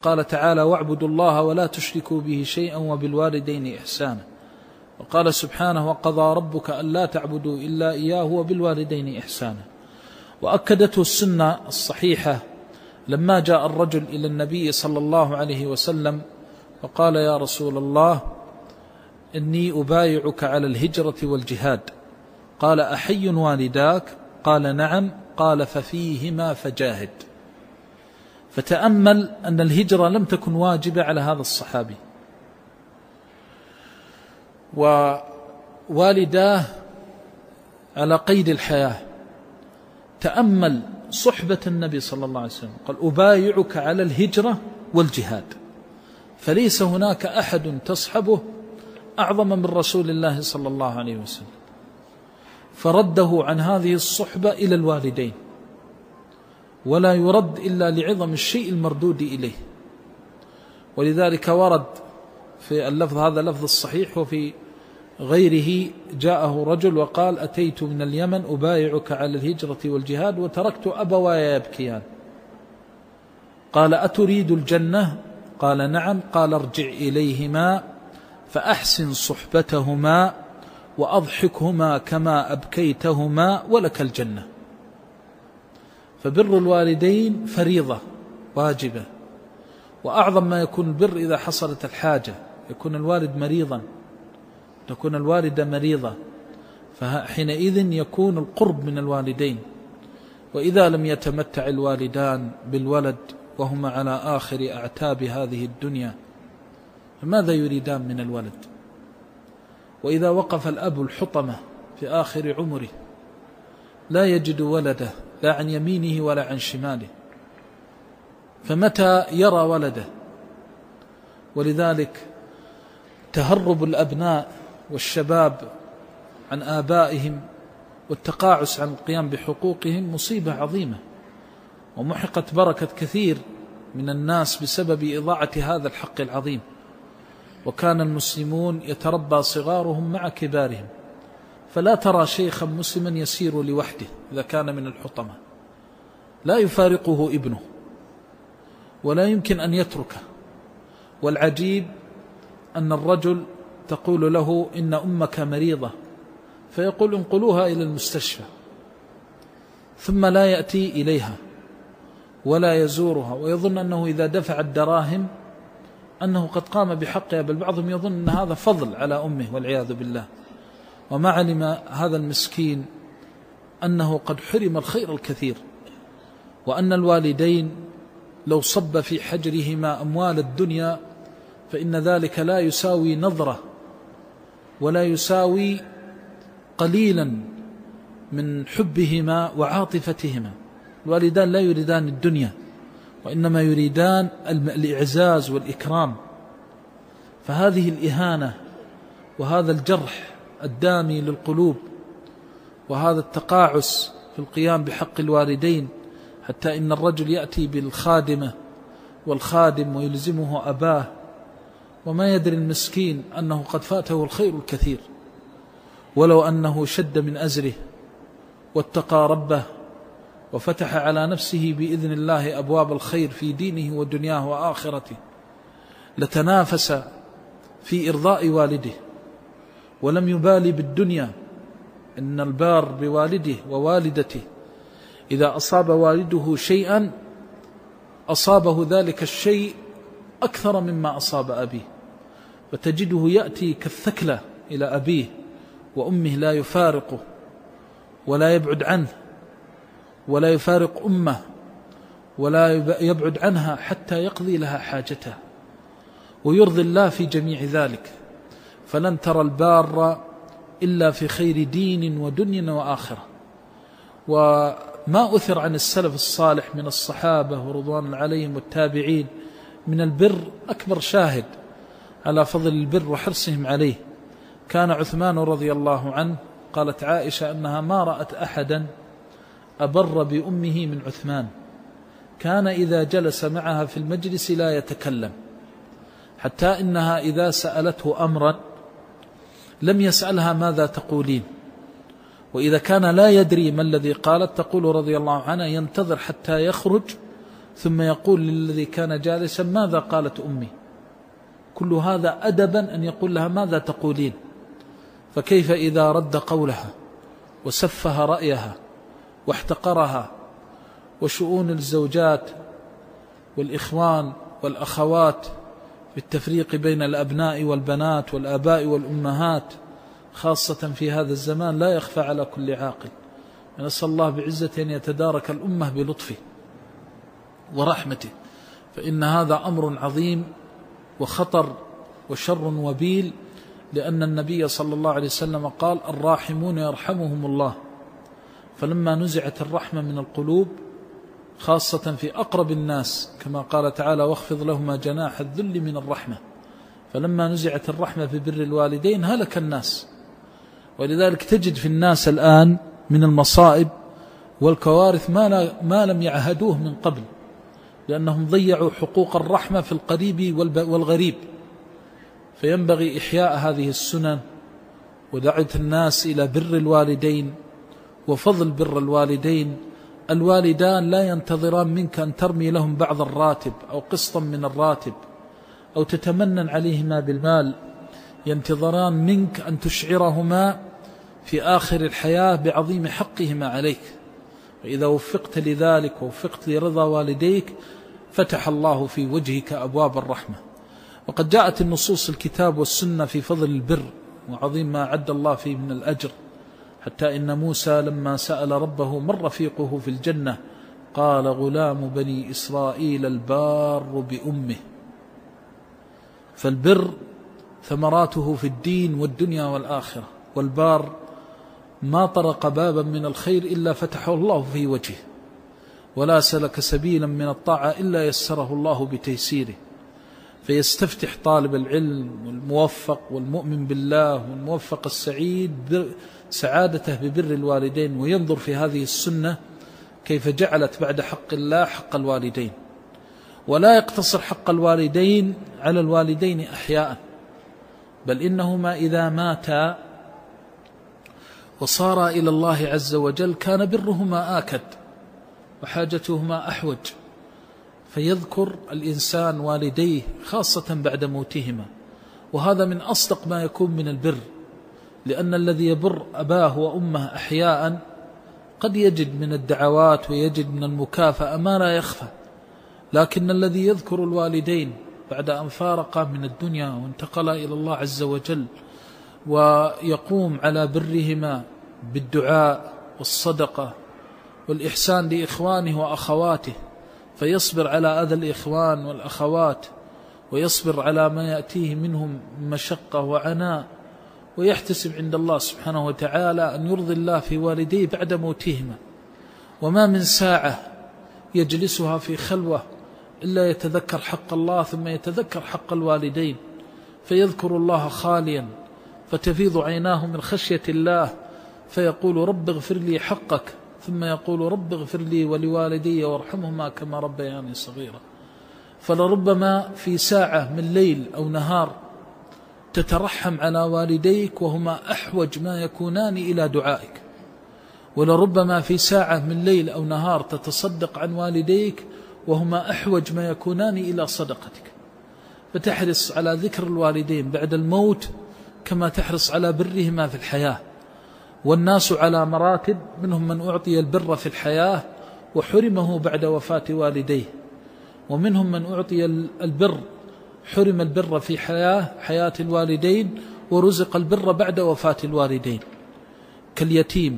قال تعالى: واعبدوا الله ولا تشركوا به شيئا وبالوالدين إحسانا. وقال سبحانه: وقضى ربك ألا تعبدوا إلا إياه وبالوالدين إحسانا. وأكدته السنة الصحيحة لما جاء الرجل إلى النبي صلى الله عليه وسلم وقال: يا رسول الله، إني أبايعك على الهجرة والجهاد. قال: أحي والداك؟ قال: نعم. قال: ففيهما فجاهد. فتأمل أن الهجرة لم تكن واجبة على هذا الصحابي، ووالداه على قيد الحياة. تأمل صحبة النبي صلى الله عليه وسلم، قال: أبايعك على الهجرة والجهاد. فليس هناك أحد تصحبه أعظم من رسول الله صلى الله عليه وسلم، فرده عن هذه الصحبة إلى الوالدين، ولا يرد إلا لعظم الشيء المردود إليه. ولذلك ورد في اللفظ هذا لفظ الصحيح، وفي غيره جاءه رجل وقال: أتيت من اليمن أبايعك على الهجرة والجهاد وتركت أبواي يبكيان. قال: أتريد الجنة؟ قال: نعم. قال: ارجع إليهما فأحسن صحبتهما وأضحكهما كما أبكيتهما ولك الجنة. فبر الوالدين فريضة واجبة، وأعظم ما يكون البر إذا حصلت الحاجة، يكون الوالد مريضا، تكون الوالدة مريضة، فحينئذ يكون القرب من الوالدين. وإذا لم يتمتع الوالدان بالولد وهما على آخر أعتاب هذه الدنيا، فماذا يريدان من الولد؟ وإذا وقف الأب الحطمة في آخر عمره لا يجد ولده لا عن يمينه ولا عن شماله، فمتى يرى ولده؟ ولذلك تهرب الأبناء والشباب عن آبائهم والتقاعس عن القيام بحقوقهم مصيبة عظيمة، ومحقت بركة كثير من الناس بسبب إضاعة هذا الحق العظيم. وكان المسلمون يتربى صغارهم مع كبارهم، فلا ترى شيخا مسلما يسير لوحده إذا كان من الحطمة، لا يفارقه ابنه ولا يمكن أن يتركه. والعجيب أن الرجل تقول له: إن أمك مريضة، فيقول: انقلوها إلى المستشفى، ثم لا يأتي إليها ولا يزورها، ويظن أنه إذا دفع الدراهم أنه قد قام بحقها، بل بعضهم يظن أن هذا فضل على أمه والعياذ بالله. وما علم هذا المسكين أنه قد حرم الخير الكثير، وأن الوالدين لو صب في حجرهما أموال الدنيا فإن ذلك لا يساوي نظرة ولا يساوي قليلا من حبهما وعاطفتهما. الوالدان لا يريدان الدنيا، وإنما يريدان الإعزاز والإكرام. فهذه الإهانة وهذا الجرح الدامي للقلوب وهذا التقاعس في القيام بحق الوالدين، حتى إن الرجل يأتي بالخادمة والخادم ويلزمه أباه، وما يدري المسكين أنه قد فاته الخير الكثير، ولو أنه شد من أزره واتقى ربه وفتح على نفسه بإذن الله أبواب الخير في دينه ودنياه وآخرته لتنافس في إرضاء والده، ولم يبالي بالدنيا. إن البار بوالده ووالدته إذا أصاب والده شيئا أصابه ذلك الشيء أكثر مما أصاب أبيه، وتجده يأتي كالثكلة إلى أبيه وأمه، لا يفارقه ولا يبعد عنه ولا يفارق أمه ولا يبعد عنها حتى يقضي لها حاجتها، ويرضي الله في جميع ذلك. فلن ترى البار إلا في خير دين ودنيا وآخرة. وما أثر عن السلف الصالح من الصحابة ورضوان عليهم والتابعين من البر أكبر شاهد على فضل البر وحرصهم عليه كان عثمان رضي الله عنه. قالت عائشة أنها ما رأت أحدا أبر بأمه من عثمان، كان إذا جلس معها في المجلس لا يتكلم، حتى إنها إذا سألته أمرا لم يسألها ماذا تقولين، وإذا كان لا يدري ما الذي قالت تقول رضي الله عنها: ينتظر حتى يخرج ثم يقول للذي كان جالسا ماذا قالت أمي؟ كل هذا أدبا أن يقول لها ماذا تقولين؟ فكيف إذا رد قولها وسفه رأيها واحتقرها؟ وشؤون الزوجات والإخوان والأخوات بالتفريق بين الأبناء والبنات والآباء والأمهات خاصة في هذا الزمان لا يخفى على كل عاقل. نسأل الله بعزة أن يتدارك الأمة بلطفه ورحمته، فإن هذا أمر عظيم وخطر وشر وبيل، لأن النبي صلى الله عليه وسلم قال الراحمون يرحمهم الله. فلما نزعت الرحمة من القلوب خاصة في أقرب الناس كما قال تعالى واخفض لهما جناح الذل من الرحمة، فلما نزعت الرحمة في بر الوالدين هلك الناس. ولذلك تجد في الناس الآن من المصائب والكوارث ما لم يعهدوه من قبل، لأنهم ضيعوا حقوق الرحمة في القريب والغريب. فينبغي إحياء هذه السنن ودعوة الناس إلى بر الوالدين وفضل بر الوالدين. الوالدان لا ينتظران منك أن ترمي لهم بعض الراتب أو قسطا من الراتب أو تتمنن عليهما بالمال، ينتظران منك أن تشعرهما في آخر الحياة بعظيم حقهما عليك. وإذا وفقت لذلك ووفقت لرضا والديك فتح الله في وجهك أبواب الرحمة. وقد جاءت النصوص الكتاب والسنة في فضل البر وعظيم ما أعد الله فيه من الأجر، حتى إن موسى لما سأل ربه من رفيقه في الجنة قال غلام بني إسرائيل البار بأمه. فالبر ثمراته في الدين والدنيا والآخرة، والبار ما طرق بابا من الخير إلا فتحه الله في وجهه، ولا سلك سبيلا من الطاعة إلا يسره الله بتيسيره. فيستفتح طالب العلم والموفق والمؤمن بالله والموفق السعيد سعادته ببر الوالدين، وينظر في هذه السنة كيف جعلت بعد حق الله حق الوالدين. ولا يقتصر حق الوالدين على الوالدين أحياء، بل إنهما إذا ماتا وصار إلى الله عز وجل كان برهما آكد وحاجتهما أحوج. فيذكر الإنسان والديه خاصة بعد موتهما، وهذا من أصدق ما يكون من البر، لأن الذي يبر أباه وأمه أحياء قد يجد من الدعوات ويجد من المكافأة ما لا يخفى، لكن الذي يذكر الوالدين بعد أن فارقا من الدنيا وانتقلا إلى الله عز وجل ويقوم على برهما بالدعاء والصدقة والإحسان لإخوانه وأخواته، فيصبر على أذى الإخوان والأخوات، ويصبر على ما يأتيه منهم مشقة وعناء، ويحتسب عند الله سبحانه وتعالى أن يرضي الله في والديه بعد موتهما. وما من ساعة يجلسها في خلوة إلا يتذكر حق الله ثم يتذكر حق الوالدين، فيذكر الله خاليا فتفيض عيناه من خشية الله، فيقول رب اغفر لي حقك، ثم يقول رب اغفر لي ولوالدي وارحمهما كما ربياني صغيرا. فلربما في ساعة من ليل أو نهار تترحم على والديك وهما أحوج ما يكونان إلى دعائك، ولربما في ساعة من ليل أو نهار تتصدق عن والديك وهما أحوج ما يكونان إلى صدقتك. فتحرص على ذكر الوالدين بعد الموت كما تحرص على برهما في الحياة. والناس على مراتب، منهم من أعطي البر في الحياة وحرمه بعد وفاة والديه، ومنهم من أعطي البر حرم البر في حياة الوالدين ورزق البر بعد وفاة الوالدين كاليتيم.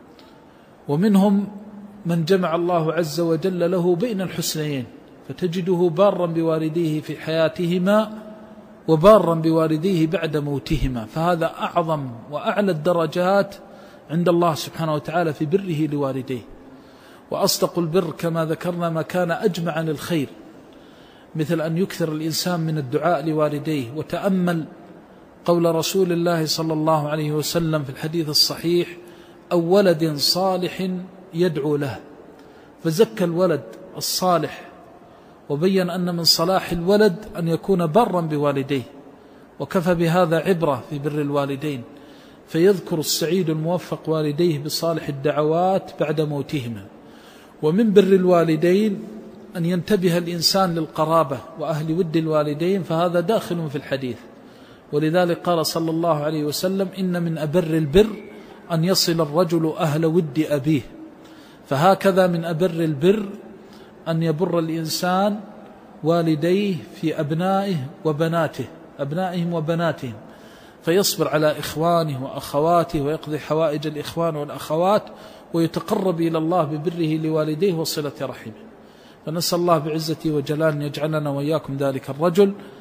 ومنهم من جمع الله عز وجل له بين الحسنيين، فتجده بارا بوالديه في حياتهما وبارا بوالديه بعد موتهما، فهذا أعظم وأعلى الدرجات عند الله سبحانه وتعالى في بره لوالديه. وأصدق البر كما ذكرنا ما كان أجمع للخير، مثل أن يكثر الإنسان من الدعاء لوالديه. وتأمل قول رسول الله صلى الله عليه وسلم في الحديث الصحيح أو ولد صالح يدعو له، فزكى الولد الصالح وبين أن من صلاح الولد أن يكون برا بوالديه، وكفى بهذا عبرة في بر الوالدين. فيذكر السعيد الموفق والديه بصالح الدعوات بعد موتهما. ومن بر الوالدين أن ينتبه الإنسان للقرابة وأهل ود الوالدين، فهذا داخل في الحديث. ولذلك قال صلى الله عليه وسلم: إن من أبر البر أن يصل الرجل أهل ود أبيه. فهكذا من أبر البر أن يبر الإنسان والديه في أبنائهم وبناتهم، فيصبر على إخوانه وأخواته ويقضي حوائج الإخوان والأخوات ويتقرب إلى الله ببره لوالديه وصلة رحمه. فنسأل الله بعزته وجلاله أن يجعلنا وإياكم ذلك الرجل